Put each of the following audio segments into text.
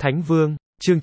Thánh Vương, chương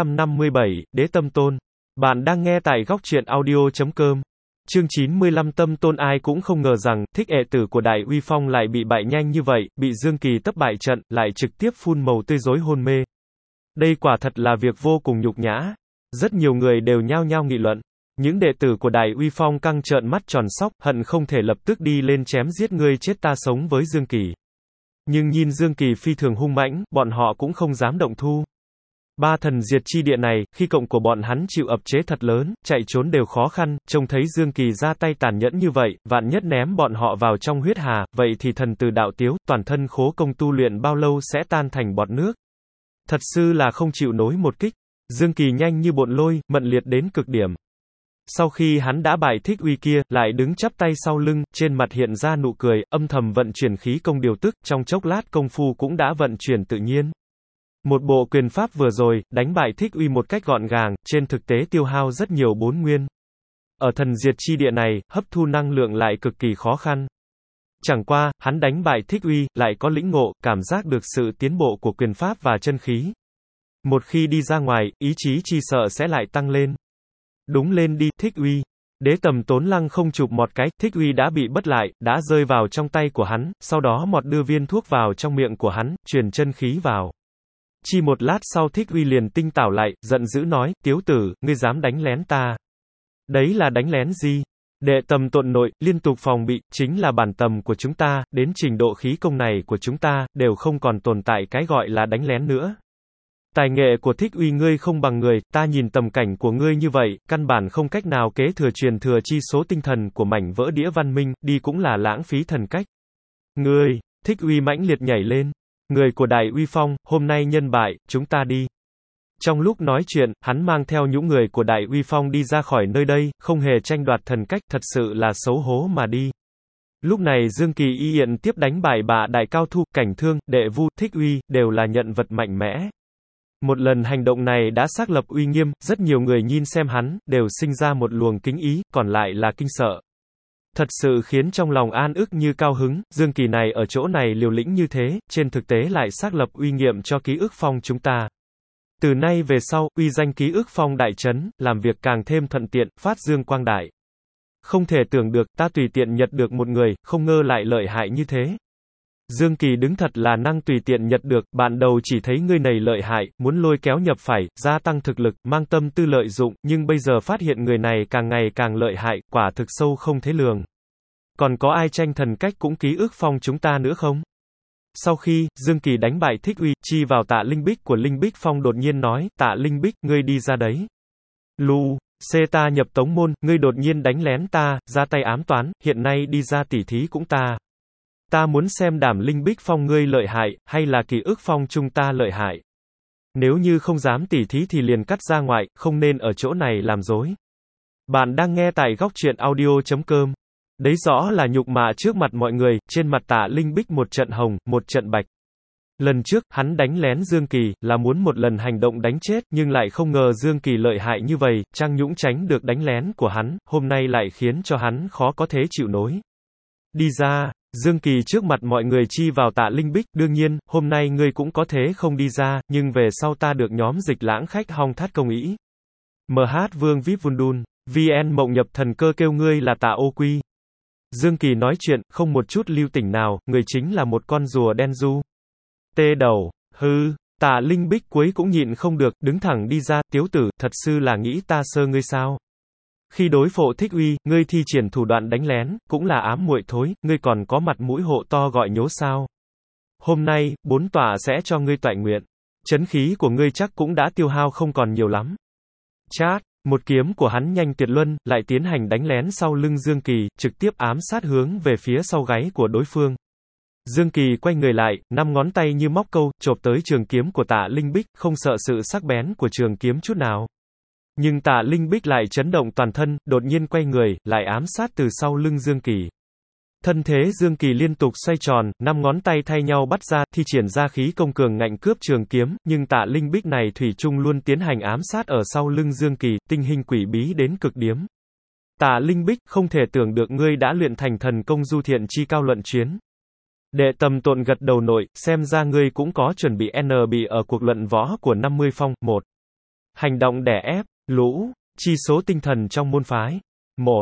957, Đế Tâm Tôn. Bạn đang nghe tại góc truyện audio.com. Chương 95 Tâm Tôn. Ai cũng không ngờ rằng, thích ệ tử của Đại Uy Phong lại bị bại nhanh như vậy, bị Dương Kỳ tấp bại trận, lại trực tiếp phun màu tươi rối hôn mê. Đây quả thật là việc vô cùng nhục nhã. Rất nhiều người đều nhao nhao nghị luận. Những đệ tử của Đại Uy Phong căng trợn mắt tròn sóc, hận không thể lập tức đi lên chém giết ngươi chết ta sống với Dương Kỳ. Nhưng nhìn Dương Kỳ phi thường hung mãnh, bọn họ cũng không dám động thu. Ba thần diệt chi địa này, khi cộng của bọn hắn chịu ập chế thật lớn, chạy trốn đều khó khăn, trông thấy Dương Kỳ ra tay tàn nhẫn như vậy, vạn nhất ném bọn họ vào trong huyết hà, vậy thì thần từ đạo tiếu, toàn thân khố công tu luyện bao lâu sẽ tan thành bọt nước. Thật sự là không chịu nổi một kích. Dương Kỳ nhanh như bộn lôi, mận liệt đến cực điểm. Sau khi hắn đã bại Thích Uy kia, lại đứng chắp tay sau lưng, trên mặt hiện ra nụ cười, âm thầm vận chuyển khí công điều tức, trong chốc lát công phu cũng đã vận chuyển tự nhiên. Một bộ quyền pháp vừa rồi, đánh bại Thích Uy một cách gọn gàng, trên thực tế tiêu hao rất nhiều bổn nguyên. Ở thần diệt chi địa này, hấp thu năng lượng lại cực kỳ khó khăn. Chẳng qua, hắn đánh bại Thích Uy, lại có lĩnh ngộ, cảm giác được sự tiến bộ của quyền pháp và chân khí. Một khi đi ra ngoài, ý chí chi sợ sẽ lại tăng lên. Đúng lên đi, Thích Uy. Đế Tầm Tốn lăng không chụp một cái, Thích Uy đã bị bất lại, đã rơi vào trong tay của hắn, sau đó mọt đưa viên thuốc vào trong miệng của hắn, truyền chân khí vào. Chỉ một lát sau Thích Uy liền tinh tảo lại, giận dữ nói, tiếu tử, ngươi dám đánh lén ta. Đấy là đánh lén gì? Đệ Tầm Tộn nội, liên tục phòng bị, chính là bản tầm của chúng ta, đến trình độ khí công này của chúng ta, đều không còn tồn tại cái gọi là đánh lén nữa. Tài nghệ của Thích Uy ngươi không bằng người, ta nhìn tầm cảnh của ngươi như vậy, căn bản không cách nào kế thừa truyền thừa chi số tinh thần của mảnh vỡ đĩa văn minh, đi cũng là lãng phí thần cách. Ngươi, Thích Uy mãnh liệt nhảy lên. Người của Đại Uy Phong, hôm nay nhân bại, chúng ta đi. Trong lúc nói chuyện, hắn mang theo những người của Đại Uy Phong đi ra khỏi nơi đây, không hề tranh đoạt thần cách, thật sự là xấu hố mà đi. Lúc này Dương Kỳ y hiện tiếp đánh bại bà đại cao thủ, Cảnh Thương, Đệ Vu, Thích Uy, đều là nhận vật mạnh mẽ. Một lần hành động này đã xác lập uy nghiêm, rất nhiều người nhìn xem hắn, đều sinh ra một luồng kính ý, còn lại là kinh sợ. Thật sự khiến trong lòng an ức như cao hứng, Dương Kỳ này ở chỗ này liều lĩnh như thế, trên thực tế lại xác lập uy nghiệm cho ký ức phong chúng ta. Từ nay về sau, uy danh ký ức phong đại trấn, làm việc càng thêm thuận tiện, phát dương quang đại. Không thể tưởng được, ta tùy tiện nhặt được một người, không ngờ lại lợi hại như thế. Dương Kỳ đứng thật là năng tùy tiện nhặt được, bạn đầu chỉ thấy người này lợi hại, muốn lôi kéo nhập phải, gia tăng thực lực, mang tâm tư lợi dụng, nhưng bây giờ phát hiện người này càng ngày càng lợi hại, quả thực sâu không thể lường. Còn có ai tranh thần cách cũng ký ức phong chúng ta nữa không? Sau khi, Dương Kỳ đánh bại Thích Uy, chi vào Tạ Linh Bích của Linh Bích Phong đột nhiên nói, Tạ Linh Bích, ngươi đi ra đấy. Lu, xê ta nhập tống môn, ngươi đột nhiên đánh lén ta, ra tay ám toán, hiện nay đi ra tỉ thí cũng ta. Ta muốn xem đảm Linh Bích Phong ngươi lợi hại, hay là ký ức phong chúng ta lợi hại. Nếu như không dám tỉ thí thì liền cắt ra ngoài, không nên ở chỗ này làm dối. Bạn đang nghe tại góc truyện audio.com. Đấy rõ là nhục mạ trước mặt mọi người, trên mặt Tạ Linh Bích một trận hồng, một trận bạch. Lần trước, hắn đánh lén Dương Kỳ, là muốn một lần hành động đánh chết, nhưng lại không ngờ Dương Kỳ lợi hại như vậy, Trang Nhũng tránh được đánh lén của hắn, hôm nay lại khiến cho hắn khó có thể chịu nổi. Đi ra, Dương Kỳ trước mặt mọi người chi vào Tạ Linh Bích, đương nhiên, hôm nay ngươi cũng có thế không đi ra, nhưng về sau ta được nhóm Dịch Lãng khách Hong Thát công ý. MH Vương Vip Vundun, VN Mộng Nhập Thần Cơ kêu ngươi là Tạ Ô Quy. Dương Kỳ nói chuyện, không một chút lưu tình nào, người chính là một con rùa đen du. Tê đầu, hư, Tạ Linh Bích cuối cũng nhịn không được, đứng thẳng đi ra, tiếu tử, thật sự là nghĩ ta sơ ngươi sao? Khi đối phó Thích Uy, ngươi thi triển thủ đoạn đánh lén, cũng là ám muội thối, ngươi còn có mặt mũi hộ to gọi nhố sao? Hôm nay, bốn tòa sẽ cho ngươi toại nguyện. Chấn khí của ngươi chắc cũng đã tiêu hao không còn nhiều lắm. Chát, một kiếm của hắn nhanh tuyệt luân, lại tiến hành đánh lén sau lưng Dương Kỳ, trực tiếp ám sát hướng về phía sau gáy của đối phương. Dương Kỳ quay người lại, 5 ngón tay như móc câu, chộp tới trường kiếm của Tạ Linh Bích, không sợ sự sắc bén của trường kiếm chút nào. Nhưng Tạ Linh Bích lại chấn động toàn thân, đột nhiên quay người, lại ám sát từ sau lưng Dương Kỳ. Thân thế Dương Kỳ liên tục xoay tròn, 5 ngón tay thay nhau bắt ra, thi triển ra khí công cường ngạnh cướp trường kiếm, nhưng Tạ Linh Bích này thủy chung luôn tiến hành ám sát ở sau lưng Dương Kỳ, tinh hình quỷ bí đến cực điểm. Tạ Linh Bích, không thể tưởng được ngươi đã luyện thành thần công du thiện chi cao luận chuyến. Đệ Tầm Tộn gật đầu nội, xem ra ngươi cũng có chuẩn bị bị ở cuộc luận võ của 50 phong. 1. Hành động đè ép, lũ, chi số tinh thần trong môn phái. 1.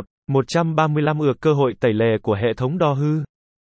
135 cơ hội tẩy lề của hệ thống đo hư.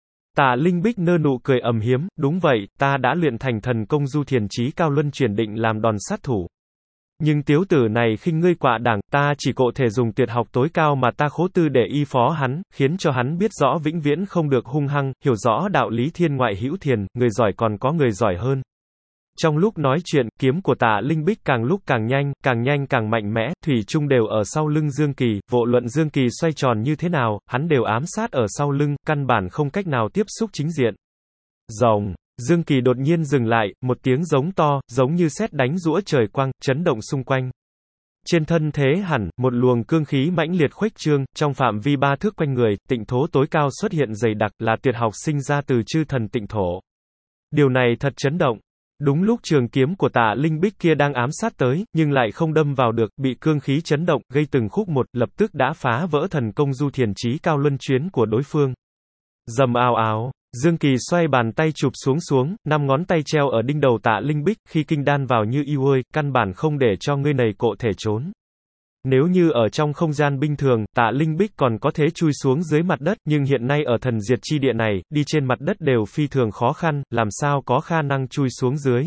Tạ Linh Bích nơ nụ cười ầm hiếm, đúng vậy, ta đã luyện thành thần công du thiền chí cao luân chuyển định làm đòn sát thủ. Nhưng tiếu tử này khinh ngươi quạ đảng, ta chỉ cộ thể dùng tuyệt học tối cao mà ta khố tư để y phó hắn, khiến cho hắn biết rõ vĩnh viễn không được hung hăng, hiểu rõ đạo lý thiên ngoại hữu thiền, người giỏi còn có người giỏi hơn. Trong lúc nói chuyện, kiếm của Tạ Linh Bích càng lúc càng nhanh càng mạnh mẽ, thủy chung đều ở sau lưng Dương Kỳ, vô luận Dương Kỳ xoay tròn như thế nào, hắn đều ám sát ở sau lưng, căn bản không cách nào tiếp xúc chính diện. Rồng, Dương Kỳ đột nhiên dừng lại, một tiếng giống to, giống như sét đánh giũa trời quang, chấn động xung quanh. Trên thân thế hẳn, một luồng cương khí mãnh liệt khuếch trương, trong phạm vi 3 thước quanh người, tịnh thố tối cao xuất hiện dày đặc, là tuyệt học sinh ra từ chư thần tịnh thổ. Điều này thật chấn động. Đúng lúc trường kiếm của Tạ Linh Bích kia đang ám sát tới, nhưng lại không đâm vào được, bị cương khí chấn động, gây từng khúc một, lập tức đã phá vỡ thần công du thiền chí cao luân chuyến của đối phương. Rầm ào ào, Dương Kỳ xoay bàn tay chụp xuống, 5 ngón tay treo ở đinh đầu Tạ Linh Bích, khi kinh đan vào như yêu ơi, căn bản không để cho ngươi này cộ thể trốn. Nếu như ở trong không gian bình thường, Tạ Linh Bích còn có thể chui xuống dưới mặt đất, nhưng hiện nay ở thần diệt chi địa này, đi trên mặt đất đều phi thường khó khăn, làm sao có khả năng chui xuống dưới.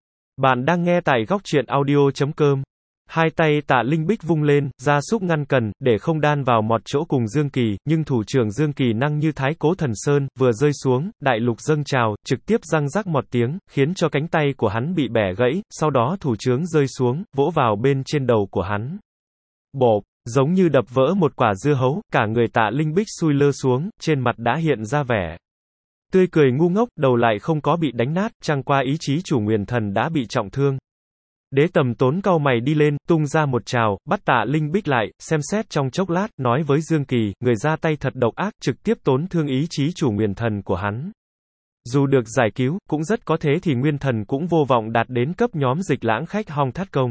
Bạn đang nghe tại góc truyện audio.com. Hai tay Tạ Linh Bích vung lên, ra sức ngăn cẩn, để không đan vào mọt chỗ cùng Dương Kỳ, nhưng thủ trưởng Dương Kỳ năng như thái cố thần sơn, vừa rơi xuống, đại lục dâng trào, trực tiếp răng rắc một tiếng, khiến cho cánh tay của hắn bị bẻ gãy, sau đó thủ trưởng rơi xuống, vỗ vào bên trên đầu của hắn. Bộp, giống như đập vỡ một quả dưa hấu, cả người Tạ Linh Bích xui lơ xuống, trên mặt đã hiện ra vẻ tươi cười ngu ngốc, đầu lại không có bị đánh nát, chẳng qua ý chí chủ Nguyền Thần đã bị trọng thương. Đế Tầm Tốn cau mày đi lên, tung ra một trào, bắt Tạ Linh Bích lại, xem xét trong chốc lát, nói với Dương Kỳ, người ra tay thật độc ác, trực tiếp tổn thương ý chí chủ Nguyền Thần của hắn. Dù được giải cứu, cũng rất có thế thì Nguyên Thần cũng vô vọng đạt đến cấp nhóm Dịch Lãng Khách Hong Thát Công.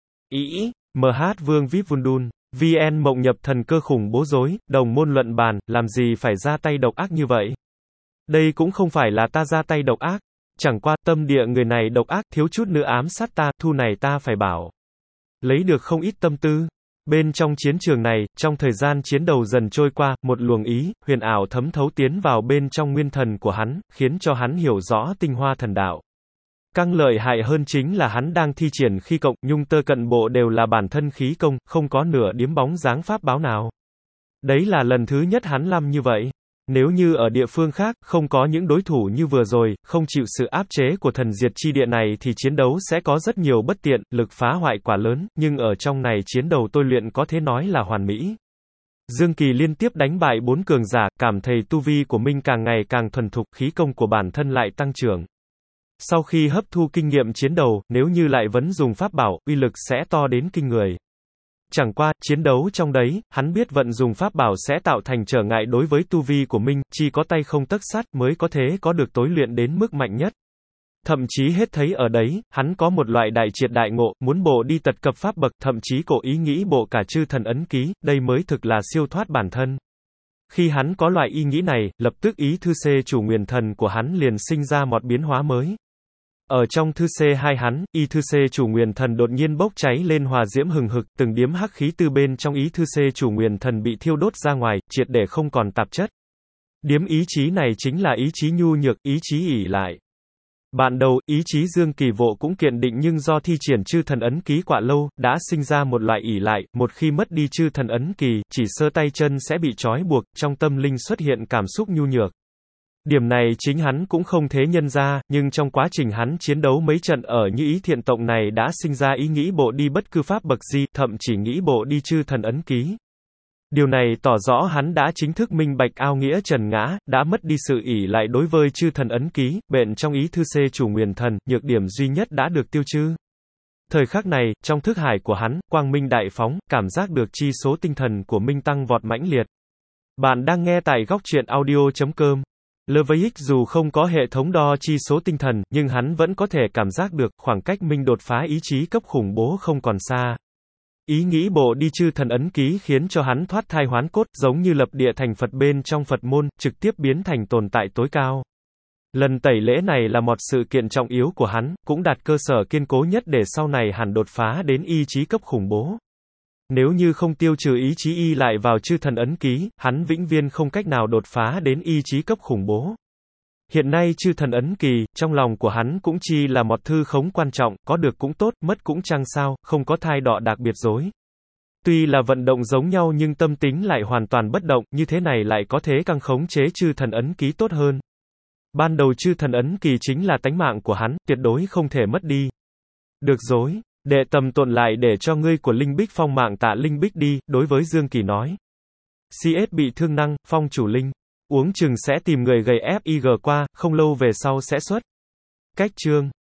Ý, MH Vương Vip Vundun, VN Mộng Nhập Thần Cơ khủng bố rối, đồng môn luận bàn, làm gì phải ra tay độc ác như vậy? Đây cũng không phải là ta ra tay độc ác. Chẳng qua, tâm địa người này độc ác, thiếu chút nữa ám sát ta, thu này ta phải bảo. Lấy được không ít tâm tư. Bên trong chiến trường này, trong thời gian chiến đầu dần trôi qua, một luồng ý, huyền ảo thấm thấu tiến vào bên trong nguyên thần của hắn, khiến cho hắn hiểu rõ tinh hoa thần đạo. Càng lợi hại hơn chính là hắn đang thi triển khí cộng, nhung tơ cận bộ đều là bản thân khí công, không có nửa điếm bóng dáng pháp báo nào. Đấy là lần thứ nhất hắn làm như vậy. Nếu như ở địa phương khác, không có những đối thủ như vừa rồi, không chịu sự áp chế của thần diệt chi địa này thì chiến đấu sẽ có rất nhiều bất tiện, lực phá hoại quả lớn, nhưng ở trong này chiến đầu tôi luyện có thể nói là hoàn mỹ. Dương Kỳ liên tiếp đánh bại 4 cường giả, cảm thấy tu vi của mình càng ngày càng thuần thục, khí công của bản thân lại tăng trưởng. Sau khi hấp thu kinh nghiệm chiến đầu, nếu như lại vẫn dùng pháp bảo, uy lực sẽ to đến kinh người. Chẳng qua, chiến đấu trong đấy, hắn biết vận dùng pháp bảo sẽ tạo thành trở ngại đối với tu vi của mình, chỉ có tay không tấc sắt mới có thể có được tối luyện đến mức mạnh nhất. Thậm chí hết thấy ở đấy, hắn có một loại đại triệt đại ngộ, muốn bộ đi tật cập pháp bậc, thậm chí cổ ý nghĩ bộ cả chư thần ấn ký, đây mới thực là siêu thoát bản thân. Khi hắn có loại ý nghĩ này, lập tức ý thư C chủ Nguyền Thần của hắn liền sinh ra một biến hóa mới. Ở trong thư C2 hắn, y thư C chủ Nguyền Thần đột nhiên bốc cháy lên hòa diễm hừng hực, từng điếm hắc khí từ bên trong ý thư C chủ Nguyền Thần bị thiêu đốt ra ngoài, triệt để không còn tạp chất. Điếm ý chí này chính là ý chí nhu nhược, ý chí ỷ lại. Ban đầu, ý chí Dương Kỳ vô cũng kiện định nhưng do thi triển chư thần ấn ký quá lâu, đã sinh ra một loại ỷ lại, một khi mất đi chư thần ấn kỳ, chỉ sơ tay chân sẽ bị trói buộc, trong tâm linh xuất hiện cảm xúc nhu nhược. Điểm này chính hắn cũng không thế nhân ra, nhưng trong quá trình hắn chiến đấu mấy trận ở như ý thiện tông này đã sinh ra ý nghĩ bộ đi bất cứ pháp bậc gì, thậm chỉ nghĩ bộ đi chư thần ấn ký. Điều này tỏ rõ hắn đã chính thức minh bạch ao nghĩa trần ngã, đã mất đi sự ỷ lại đối với chư thần ấn ký, bện trong ý thư C chủ Nguyền Thần, nhược điểm duy nhất đã được tiêu trừ. Thời khắc này, trong thức hải của hắn, quang minh đại phóng, cảm giác được chi số tinh thần của minh tăng vọt mãnh liệt. Bạn đang nghe tại góc truyện audio.com. LVX dù không có hệ thống đo chi số tinh thần, nhưng hắn vẫn có thể cảm giác được khoảng cách minh đột phá ý chí cấp khủng bố không còn xa. Ý nghĩ bộ đi chư thần ấn ký khiến cho hắn thoát thai hoán cốt, giống như lập địa thành Phật bên trong Phật môn, trực tiếp biến thành tồn tại tối cao. Lần tẩy lễ này là một sự kiện trọng yếu của hắn, cũng đặt cơ sở kiên cố nhất để sau này hắn đột phá đến ý chí cấp khủng bố. Nếu như không tiêu trừ ý chí y lại vào chư thần ấn ký, hắn vĩnh viễn không cách nào đột phá đến ý chí cấp khủng bố. Hiện nay chư thần ấn kỳ, trong lòng của hắn cũng chỉ là một thư khống quan trọng, có được cũng tốt, mất cũng chẳng sao, không có thai đọ đặc biệt dối. Tuy là vận động giống nhau nhưng tâm tính lại hoàn toàn bất động, như thế này lại có thể càng khống chế chư thần ấn ký tốt hơn. Ban đầu chư thần ấn kỳ chính là tánh mạng của hắn, tuyệt đối không thể mất đi. Được rồi, đệ tầm tuần lại để cho ngươi của Linh Bích Phong mạng tạ Linh Bích đi, đối với Dương Kỳ nói. CS bị thương năng, Phong chủ Linh. Uống chừng sẽ tìm người gầy FIG qua, không lâu về sau sẽ xuất. Cách chương